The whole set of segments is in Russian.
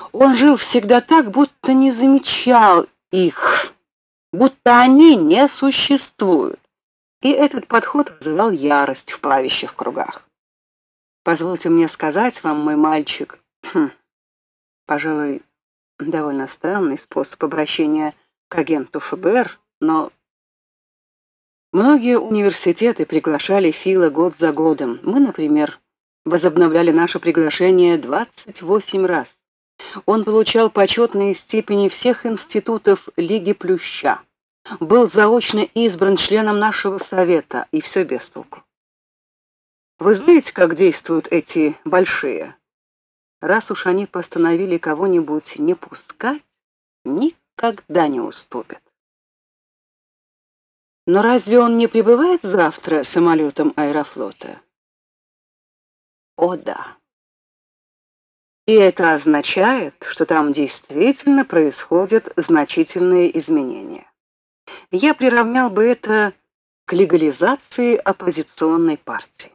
Он жил всегда так, будто не замечал их, будто они не существуют. И этот подход вызывал ярость в правящих кругах. Позвольте мне сказать вам, мой мальчик, пожалуй, довольно странный способ обращения к агенту ФБР, но многие университеты приглашали Фила год за годом. Мы, например, возобновляли наше приглашение 28 раз. Он получал почетные степени всех институтов Лиги Плюща, был заочно избран членом нашего совета, и все без толку. Вы знаете, как действуют эти большие? Раз уж они постановили кого-нибудь не пускать, никогда не уступят. Но разве он не прибывает завтра самолетом Аэрофлота? О, да. И это означает, что там действительно происходят значительные изменения. Я приравнял бы это к легализации оппозиционной партии.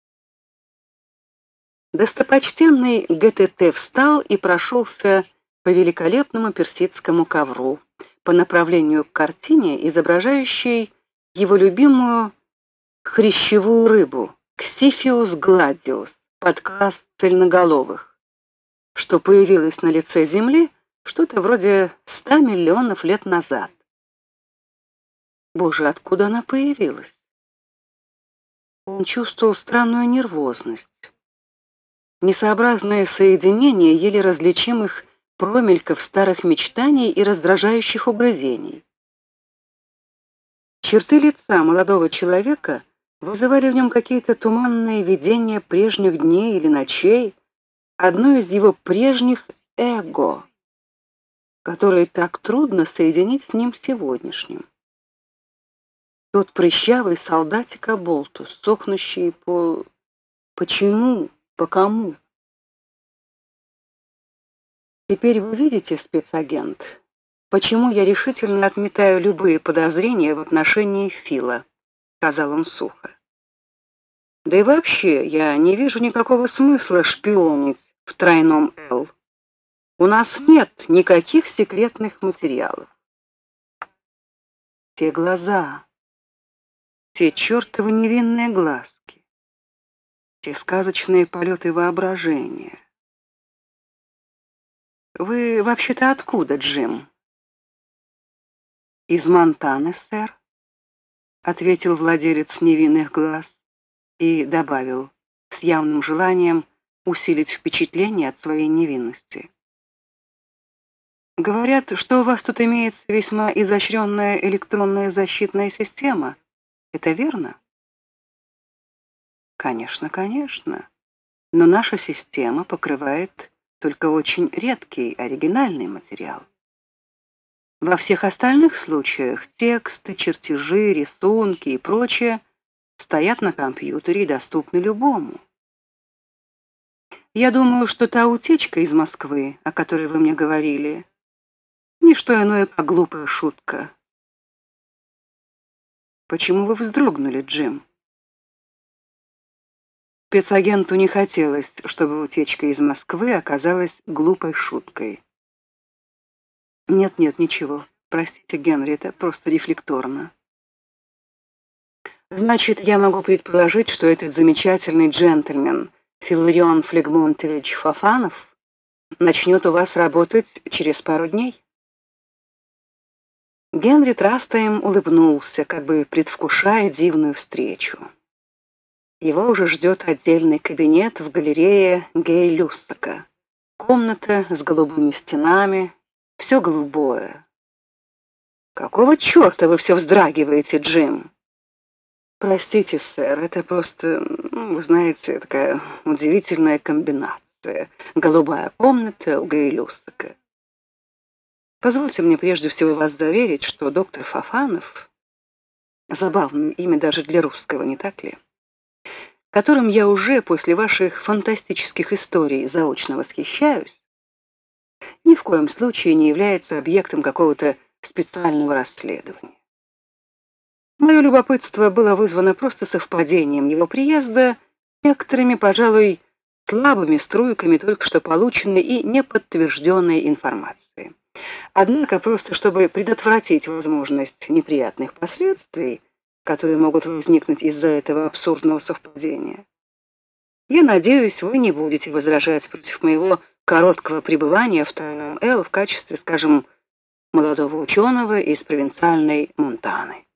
Достопочтенный ГТТ встал и прошелся по великолепному персидскому ковру по направлению к картине, изображающей его любимую хрящевую рыбу Ксифиус гладиус, подкласс цельноголовых, что появилась на лице Земли что-то вроде 100 миллионов лет назад. Боже, откуда она появилась? Он чувствовал странную нервозность, несообразное соединение еле различимых промельков старых мечтаний и раздражающих угрызений. Черты лица молодого человека вызывали в нем какие-то туманные видения прежних дней или ночей, одно из его прежних эго, которое так трудно соединить с ним сегодняшним. Тот прыщавый солдатик Аболтус, сохнущий по... Почему? По кому? Теперь вы видите, спецагент, почему я решительно отметаю любые подозрения в отношении Фила, сказал он сухо. Да и вообще, я не вижу никакого смысла шпионить в тройном Л. У нас нет никаких секретных материалов. Те глаза, те чертовы невинные глазки, те сказочные полеты воображения. Вы вообще-то откуда, Джим? Из Монтаны, сэр, ответил владелец невинных глаз и добавил с явным желанием усилить впечатление от своей невинности. Говорят, что у вас тут имеется весьма изощренная электронная защитная система. Это верно? Конечно, конечно. Но наша система покрывает только очень редкий оригинальный материал. Во всех остальных случаях тексты, чертежи, рисунки и прочее стоят на компьютере и доступны любому. Я думаю, что та утечка из Москвы, о которой вы мне говорили, не что иное, как глупая шутка. Почему вы вздрогнули, Джим? Спецагенту не хотелось, чтобы утечка из Москвы оказалась глупой шуткой. Нет, ничего. Простите, Генри, это просто рефлекторно. Значит, я могу предположить, что этот замечательный джентльмен Филарион Флегмонтович Фофанов начнет у вас работать через пару дней. Генри Трастайм улыбнулся, как бы предвкушая дивную встречу. Его уже ждет отдельный кабинет в галерее Гей-Люстака. Комната с голубыми стенами, все голубое. Какого черта вы все вздрагиваете, Джим? Простите, сэр, это просто, вы знаете, такая удивительная комбинация. Голубая комната у Гей-Люстака. Позвольте мне прежде всего вас заверить, что доктор Фофанов, забавное имя даже для русского, не так ли? Которым я уже после ваших фантастических историй заочно восхищаюсь, ни в коем случае не является объектом какого-то специального расследования. Мое любопытство было вызвано просто совпадением его приезда с некоторыми, пожалуй, слабыми струйками только что полученной и неподтвержденной информации. Однако просто чтобы предотвратить возможность неприятных последствий, которые могут возникнуть из-за этого абсурдного совпадения, я надеюсь, вы не будете возражать против моего короткого пребывания в тайном Л в качестве, скажем, молодого ученого из провинциальной Монтаны.